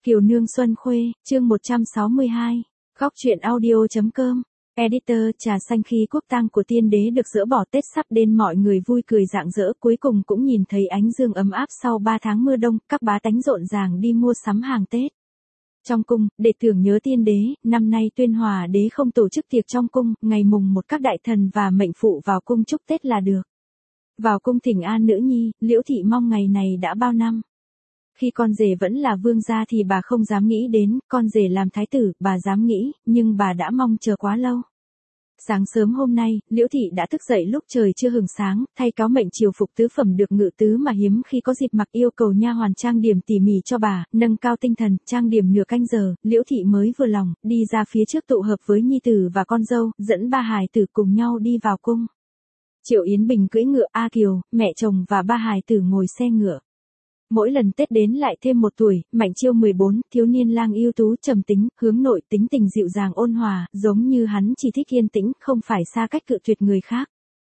Kiều Nương Xuân Khuê, chương 162. Góc truyện audio.com. Editor. Trà xanh khi quốc tang của tiên đế được dỡ bỏ, Tết sắp đến, mọi người vui cười rạng rỡ, cuối cùng cũng nhìn thấy ánh dương ấm áp sau 3 tháng mưa đông, các bá tánh rộn ràng đi mua sắm hàng Tết. Trong cung, để tưởng nhớ tiên đế, năm nay Tuyên Hòa đế không tổ chức tiệc trong cung, ngày mùng 1 các đại thần và mệnh phụ vào cung chúc Tết là được. Vào cung thỉnh an nữ nhi, Liễu thị mong ngày này đã bao năm. Khi con rể vẫn là vương gia thì bà không dám nghĩ đến, con rể làm thái tử, bà dám nghĩ, nhưng bà đã mong chờ quá lâu. Sáng sớm hôm nay, Liễu thị đã thức dậy lúc trời chưa hừng sáng, thay cáo mệnh triều phục tứ phẩm được ngự tứ mà hiếm khi có dịp mặc, yêu cầu nha hoàn trang điểm tỉ mỉ cho bà, nâng cao tinh thần, trang điểm nửa canh giờ, Liễu thị mới vừa lòng, đi ra phía trước tụ hợp với nhi tử và con dâu, dẫn ba hài tử cùng nhau đi vào cung. Triệu Yến Bình cưỡi ngựa, A Kiều, mẹ chồng và ba hài tử ngồi xe ngựa. Mỗi lần Tết đến lại thêm một tuổi, Mạnh Chiêu 14, thiếu niên lang ưu tú trầm tính, hướng nội, tính tình dịu dàng ôn hòa, giống như hắn chỉ thích yên tĩnh, không phải xa cách cự tuyệt người khác.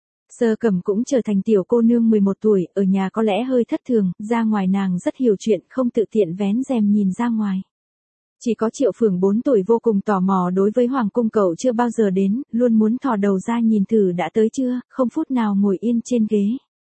Sơ Cẩm cũng trở thành tiểu cô nương 11 tuổi, ở nhà có lẽ hơi thất thường, ra ngoài nàng rất hiểu chuyện, không tự tiện vén rèm nhìn ra ngoài. Chỉ có Triệu Phường 4 tuổi vô cùng tò mò đối với hoàng cung, cậu chưa bao giờ đến, luôn muốn thò đầu ra nhìn thử đã tới chưa, không phút nào ngồi yên trên ghế.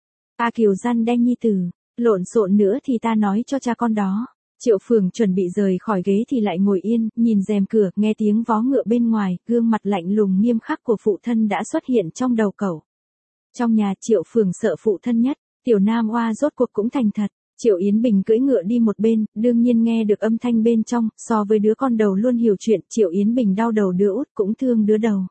A Kiều răn đe nhi tử. Lộn xộn nữa thì ta nói cho cha con đó. Triệu Phường chuẩn bị rời khỏi ghế thì lại ngồi yên, nhìn rèm cửa, nghe tiếng vó ngựa bên ngoài, gương mặt lạnh lùng nghiêm khắc của phụ thân đã xuất hiện trong đầu cậu. Trong nhà, Triệu Phường sợ phụ thân nhất, tiểu nam oa rốt cuộc cũng thành thật. Triệu Yến Bình cưỡi ngựa đi một bên, đương nhiên nghe được âm thanh bên trong, so với đứa con đầu luôn hiểu chuyện, Triệu Yến Bình đau đầu đứa út cũng thương đứa đầu.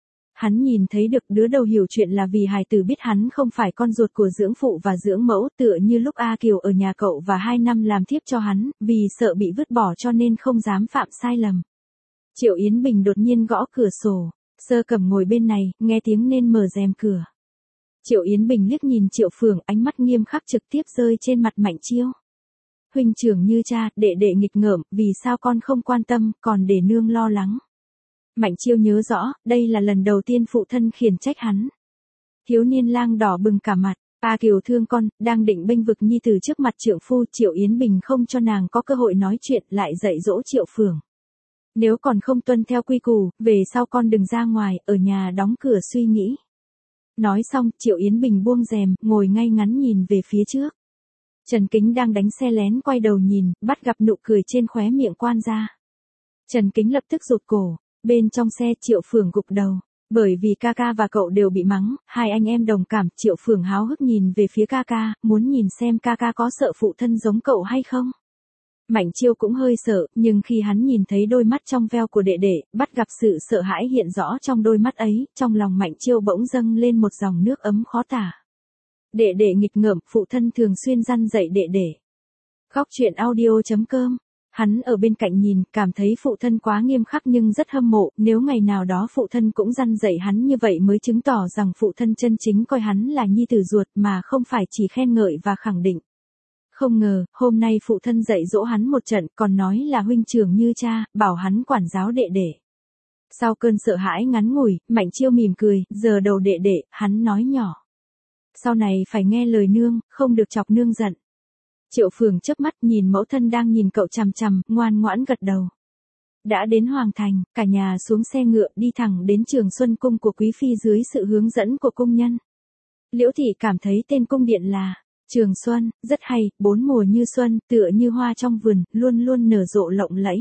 Hắn nhìn thấy được đứa đầu hiểu chuyện là vì hài tử biết hắn không phải con ruột của dưỡng phụ và dưỡng mẫu, tựa như lúc A Kiều ở nhà cậu và 2 năm làm thiếp cho hắn, vì sợ bị vứt bỏ cho nên không dám phạm sai lầm. Triệu Yến Bình đột nhiên gõ cửa sổ, Sơ Cẩm ngồi bên này, nghe tiếng nên mở rèm cửa. Triệu Yến Bình liếc nhìn Triệu Phường, ánh mắt nghiêm khắc trực tiếp rơi trên mặt Mạnh Chiêu. Huynh trưởng như cha, đệ đệ nghịch ngợm, vì sao con không quan tâm, còn để nương lo lắng. Mạnh Chiêu nhớ rõ, đây là lần đầu tiên phụ thân khiển trách hắn. Thiếu niên lang đỏ bừng cả mặt, A Kiều thương con, đang định bênh vực nhi tử trước mặt trượng phu, Triệu Yến Bình không cho nàng có cơ hội nói chuyện, lại dạy dỗ Triệu Phường. Nếu còn không tuân theo quy củ, về sau con đừng ra ngoài, ở nhà đóng cửa suy nghĩ. Nói xong, Triệu Yến Bình buông rèm, ngồi ngay ngắn nhìn về phía trước. Trần Kính đang đánh xe lén quay đầu nhìn, bắt gặp nụ cười trên khóe miệng quan gia. Trần Kính lập tức rụt cổ. Bên trong xe, Triệu Phường gục đầu. Bởi vì ca ca và cậu đều bị mắng, hai anh em đồng cảm, Triệu Phường háo hức nhìn về phía ca ca, muốn nhìn xem ca ca có sợ phụ thân giống cậu hay không. Mạnh Chiêu cũng hơi sợ, nhưng khi hắn nhìn thấy đôi mắt trong veo của đệ đệ, bắt gặp sự sợ hãi hiện rõ trong đôi mắt ấy, trong lòng Mạnh Chiêu bỗng dâng lên một dòng nước ấm khó tả. Đệ đệ nghịch ngợm, phụ thân thường xuyên răn dạy đệ đệ. Góc truyện audio.com. Hắn ở bên cạnh nhìn, cảm thấy phụ thân quá nghiêm khắc nhưng rất hâm mộ, nếu ngày nào đó phụ thân cũng răn dạy hắn như vậy mới chứng tỏ rằng phụ thân chân chính coi hắn là nhi tử ruột mà không phải chỉ khen ngợi và khẳng định. Không ngờ, hôm nay phụ thân dạy dỗ hắn một trận, còn nói là huynh trưởng như cha, bảo hắn quản giáo đệ đệ. Sau cơn sợ hãi ngắn ngủi, Mạnh Chiêu mỉm cười, giờ đầu đệ đệ, hắn nói nhỏ. Sau này phải nghe lời nương, không được chọc nương giận. Triệu Phường chớp mắt nhìn mẫu thân đang nhìn cậu chằm chằm, ngoan ngoãn gật đầu. Đã đến Hoàng Thành, cả nhà xuống xe ngựa đi thẳng đến Trường Xuân Cung của Quý Phi dưới sự hướng dẫn của cung nhân. Liễu thị cảm thấy tên cung điện là Trường Xuân, rất hay, 4 mùa như xuân, tựa như hoa trong vườn, luôn luôn nở rộ lộng lẫy.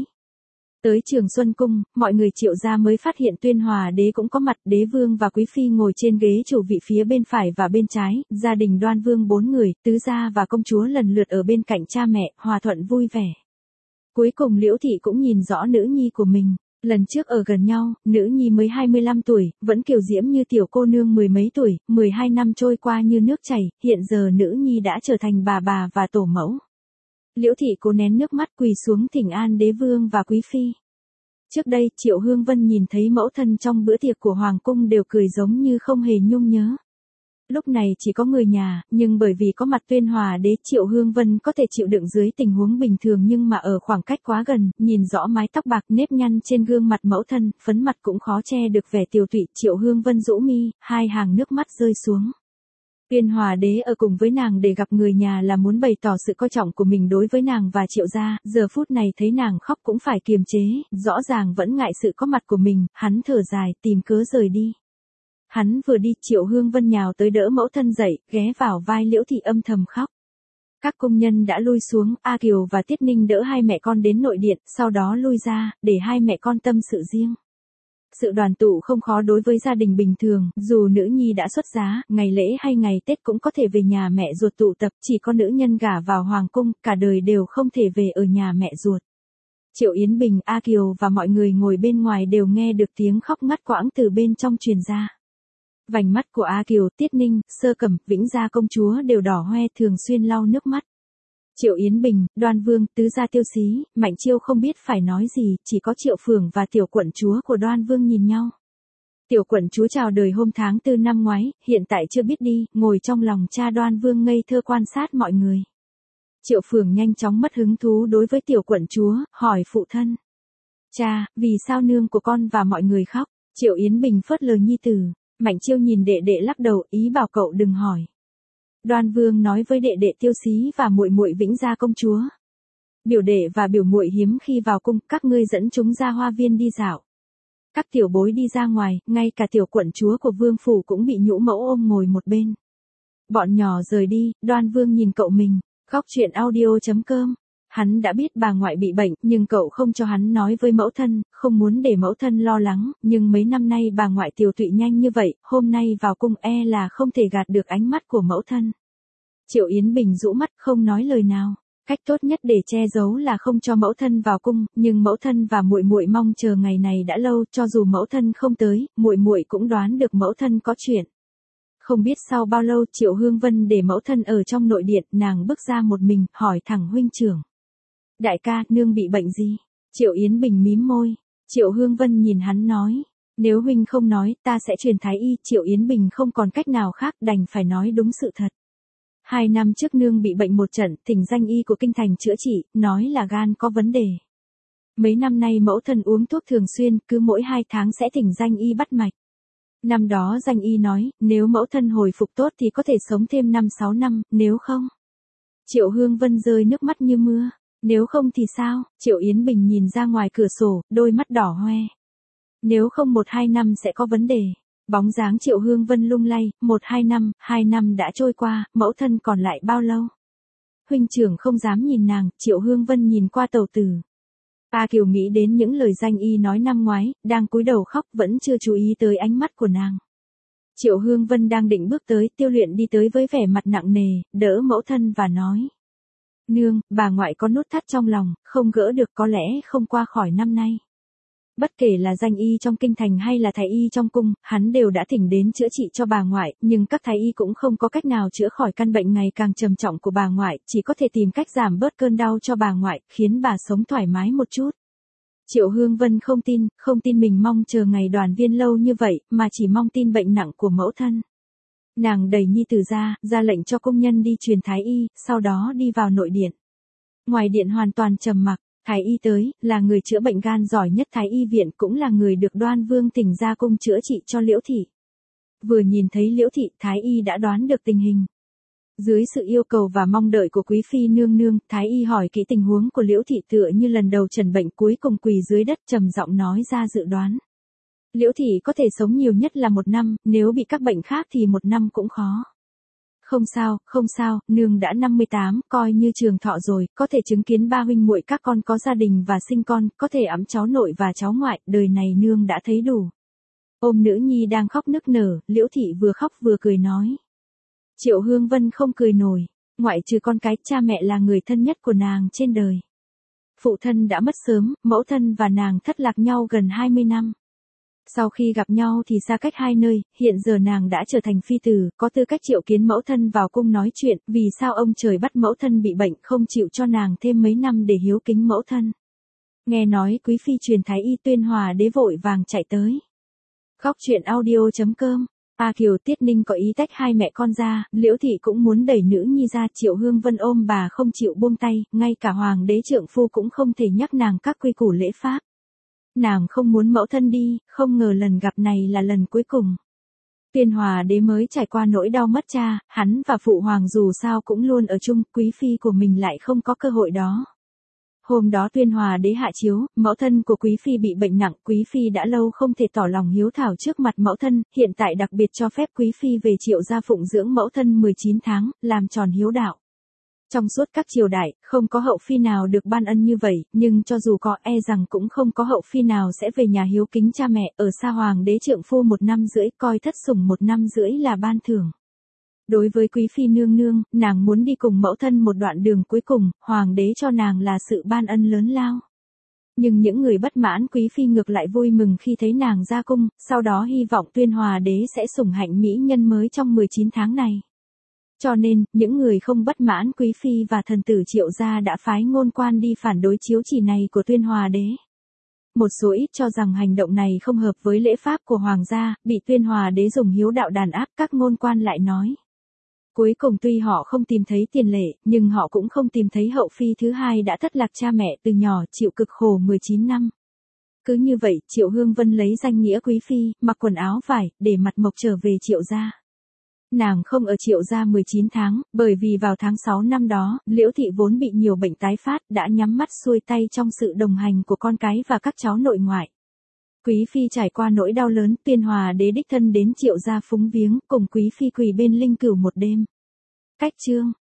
Tới Trường Xuân Cung, mọi người Triệu gia mới phát hiện Tuyên Hòa đế cũng có mặt, đế vương và quý phi ngồi trên ghế chủ vị phía bên phải và bên trái, gia đình Đoan Vương 4 người, tứ gia và công chúa lần lượt ở bên cạnh cha mẹ, hòa thuận vui vẻ. Cuối cùng Liễu thị cũng nhìn rõ nữ nhi của mình, lần trước ở gần nhau, nữ nhi mới 25 tuổi, vẫn kiều diễm như tiểu cô nương mười mấy tuổi, 12 năm trôi qua như nước chảy, hiện giờ nữ nhi đã trở thành bà và tổ mẫu. Liễu thị cố nén nước mắt quỳ xuống thỉnh an đế vương và quý phi. Trước đây, Triệu Hương Vân nhìn thấy mẫu thân trong bữa tiệc của Hoàng cung đều cười giống như không hề nhung nhớ. Lúc này chỉ có người nhà, nhưng bởi vì có mặt Tuyên Hòa đế, Triệu Hương Vân có thể chịu đựng dưới tình huống bình thường, nhưng mà ở khoảng cách quá gần, nhìn rõ mái tóc bạc nếp nhăn trên gương mặt mẫu thân, phấn mặt cũng khó che được vẻ tiều tụy. Triệu Hương Vân rũ mi, 2 hàng nước mắt rơi xuống. Tuyên Hòa đế ở cùng với nàng để gặp người nhà là muốn bày tỏ sự coi trọng của mình đối với nàng và Triệu gia, giờ phút này thấy nàng khóc cũng phải kiềm chế, rõ ràng vẫn ngại sự có mặt của mình, hắn thở dài tìm cớ rời đi. Hắn vừa đi, Triệu Hương Vân nhào tới đỡ mẫu thân dậy, ghé vào vai Liễu Thị âm thầm khóc. Các công nhân đã lui xuống, A Kiều và Tiết Ninh đỡ hai mẹ con đến nội điện, sau đó lui ra, để hai mẹ con tâm sự riêng. Sự đoàn tụ không khó đối với gia đình bình thường, dù nữ nhi đã xuất giá, ngày lễ hay ngày Tết cũng có thể về nhà mẹ ruột tụ tập, chỉ có nữ nhân gả vào hoàng cung, cả đời đều không thể về ở nhà mẹ ruột. Triệu Yến Bình, A Kiều và mọi người ngồi bên ngoài đều nghe được tiếng khóc ngắt quãng từ bên trong truyền ra. Vành mắt của A Kiều, Tiết Ninh, Sơ Cẩm, Vĩnh Gia công chúa đều đỏ hoe thường xuyên lau nước mắt. Triệu Yến Bình, Đoan Vương, Tứ Gia Tiêu Xí, Mạnh Chiêu không biết phải nói gì, chỉ có Triệu Phường và tiểu quận chúa của Đoan Vương nhìn nhau. Tiểu quận chúa chào đời hôm tháng 4 năm ngoái, hiện tại chưa biết đi, ngồi trong lòng cha Đoan Vương ngây thơ quan sát mọi người. Triệu Phường nhanh chóng mất hứng thú đối với tiểu quận chúa, hỏi phụ thân. Cha, vì sao nương của con và mọi người khóc? Triệu Yến Bình phớt lờ nhi tử. Mạnh Chiêu nhìn đệ đệ lắc đầu, ý bảo cậu đừng hỏi. Đoan Vương nói với đệ đệ Tiêu Xí và muội muội Vĩnh Gia công chúa. Biểu đệ và biểu muội hiếm khi vào cung, các ngươi dẫn chúng ra hoa viên đi dạo. Các tiểu bối đi ra ngoài, ngay cả tiểu quận chúa của Vương phủ cũng bị nhũ mẫu ôm ngồi một bên. Bọn nhỏ rời đi, Đoan Vương nhìn cậu mình, khóc chuyện audio.com. Hắn đã biết bà ngoại bị bệnh, nhưng cậu không cho hắn nói với mẫu thân, không muốn để mẫu thân lo lắng, nhưng mấy năm nay bà ngoại tiều tụy nhanh như vậy, hôm nay vào cung là không thể gạt được ánh mắt của mẫu thân. Triệu Yến Bình rũ mắt không nói lời nào. Cách tốt nhất để che giấu là không cho mẫu thân vào cung, nhưng mẫu thân và muội muội mong chờ ngày này đã lâu, cho dù mẫu thân không tới, muội muội cũng đoán được mẫu thân có chuyện. Không biết sau bao lâu Triệu Hương Vân để mẫu thân ở trong nội điện, nàng bước ra một mình, hỏi thẳng huynh trưởng. Đại ca, nương bị bệnh gì? Triệu Yến Bình mím môi. Triệu Hương Vân nhìn hắn nói. Nếu huynh không nói, ta sẽ truyền thái y. Triệu Yến Bình không còn cách nào khác, đành phải nói đúng sự thật. 2 năm trước nương bị bệnh một trận, thỉnh danh y của kinh thành chữa trị, nói là gan có vấn đề. Mấy năm nay mẫu thân uống thuốc thường xuyên, cứ mỗi 2 tháng sẽ thỉnh danh y bắt mạch. Năm đó danh y nói, nếu mẫu thân hồi phục tốt thì có thể sống thêm 5-6 năm, nếu không. Triệu Hương Vân rơi nước mắt như mưa. Nếu không thì sao? Triệu Yến Bình nhìn ra ngoài cửa sổ, đôi mắt đỏ hoe. Nếu không 1-2 năm sẽ có vấn đề. Bóng dáng Triệu Hương Vân lung lay, 1-2 năm, 2 năm đã trôi qua, mẫu thân còn lại bao lâu? Huynh trưởng không dám nhìn nàng, Triệu Hương Vân nhìn qua tàu tử. A Kiều nghĩ đến những lời danh y nói năm ngoái, đang cúi đầu khóc vẫn chưa chú ý tới ánh mắt của nàng. Triệu Hương Vân đang định bước tới, Tiêu Luyện đi tới với vẻ mặt nặng nề, đỡ mẫu thân và nói. Nương, bà ngoại có nút thắt trong lòng, không gỡ được có lẽ không qua khỏi năm nay. Bất kể là danh y trong kinh thành hay là thái y trong cung, hắn đều đã thỉnh đến chữa trị cho bà ngoại, nhưng các thái y cũng không có cách nào chữa khỏi căn bệnh ngày càng trầm trọng của bà ngoại, chỉ có thể tìm cách giảm bớt cơn đau cho bà ngoại, khiến bà sống thoải mái một chút. Triệu Hương Vân không tin mình mong chờ ngày đoàn viên lâu như vậy, mà chỉ mong tin bệnh nặng của mẫu thân. Nàng đẩy nhi tử ra lệnh cho công nhân đi truyền thái y, sau đó đi vào nội điện. Ngoài điện hoàn toàn trầm mặc, thái y tới, là người chữa bệnh gan giỏi nhất thái y viện, cũng là người được Đoan Vương thỉnh ra cung chữa trị cho Liễu Thị. Vừa nhìn thấy Liễu Thị, thái y đã đoán được tình hình. Dưới sự yêu cầu và mong đợi của quý phi nương nương, thái y hỏi kỹ tình huống của Liễu Thị tựa như lần đầu trần bệnh, cuối cùng quỳ dưới đất trầm giọng nói ra dự đoán. Liễu Thị có thể sống nhiều nhất là 1 năm, nếu bị các bệnh khác thì 1 năm cũng khó. Không sao, nương đã 58, coi như trường thọ rồi, có thể chứng kiến 3 huynh muội các con có gia đình và sinh con, có thể ẵm cháu nội và cháu ngoại, đời này nương đã thấy đủ. Ôm nữ nhi đang khóc nức nở, Liễu Thị vừa khóc vừa cười nói. Triệu Hương Vân không cười nổi, ngoại trừ con cái, cha mẹ là người thân nhất của nàng trên đời. Phụ thân đã mất sớm, mẫu thân và nàng thất lạc nhau gần 20 năm. Sau khi gặp nhau thì xa cách 2 nơi, hiện giờ nàng đã trở thành phi tử, có tư cách triệu kiến mẫu thân vào cung nói chuyện, vì sao ông trời bắt mẫu thân bị bệnh không chịu cho nàng thêm mấy năm để hiếu kính mẫu thân. Nghe nói quý phi truyền thái y Tuyên Hòa đế vội vàng chạy tới. Khóc chuyện audio.com. A Kiều Tiết Ninh có ý tách hai mẹ con ra, Liễu Thị cũng muốn đẩy nữ nhi ra, Triệu Hương Vân ôm bà không chịu buông tay, ngay cả hoàng đế trượng phu cũng không thể nhắc nàng các quy củ lễ pháp. Nàng không muốn mẫu thân đi, không ngờ lần gặp này là lần cuối cùng. Tuyên Hòa đế mới trải qua nỗi đau mất cha, hắn và phụ hoàng dù sao cũng luôn ở chung, quý phi của mình lại không có cơ hội đó. Hôm đó Tuyên Hòa đế hạ chiếu, mẫu thân của quý phi bị bệnh nặng, quý phi đã lâu không thể tỏ lòng hiếu thảo trước mặt mẫu thân, hiện tại đặc biệt cho phép quý phi về Triệu gia phụng dưỡng mẫu thân 19 tháng, làm tròn hiếu đạo. Trong suốt các triều đại, không có hậu phi nào được ban ân như vậy, nhưng cho dù có e rằng cũng không có hậu phi nào sẽ về nhà hiếu kính cha mẹ, ở xa hoàng đế trượng phu 1 năm rưỡi, coi thất sủng 1 năm rưỡi là ban thưởng. Đối với quý phi nương nương, nàng muốn đi cùng mẫu thân một đoạn đường cuối cùng, hoàng đế cho nàng là sự ban ân lớn lao. Nhưng những người bất mãn quý phi ngược lại vui mừng khi thấy nàng ra cung, sau đó hy vọng Tuyên Hòa đế sẽ sủng hạnh mỹ nhân mới trong 19 tháng này. Cho nên, những người không bất mãn quý phi và thần tử Triệu gia đã phái ngôn quan đi phản đối chiếu chỉ này của Tuyên Hòa đế. Một số ít cho rằng hành động này không hợp với lễ pháp của hoàng gia, bị Tuyên Hòa đế dùng hiếu đạo đàn áp, các ngôn quan lại nói. Cuối cùng tuy họ không tìm thấy tiền lệ, nhưng họ cũng không tìm thấy hậu phi thứ hai đã thất lạc cha mẹ từ nhỏ, chịu cực khổ 19 năm. Cứ như vậy, Triệu Hương Vân lấy danh nghĩa quý phi, mặc quần áo vải, để mặt mộc trở về Triệu gia. Nàng không ở Triệu gia 19 tháng, bởi vì vào tháng 6 năm đó, Liễu Thị vốn bị nhiều bệnh tái phát, đã nhắm mắt xuôi tay trong sự đồng hành của con cái và các cháu nội ngoại. Quý phi trải qua nỗi đau lớn, Tuyên Hòa đế đích thân đến Triệu gia phúng viếng, cùng quý phi quỳ bên linh cửu một đêm. Cách chương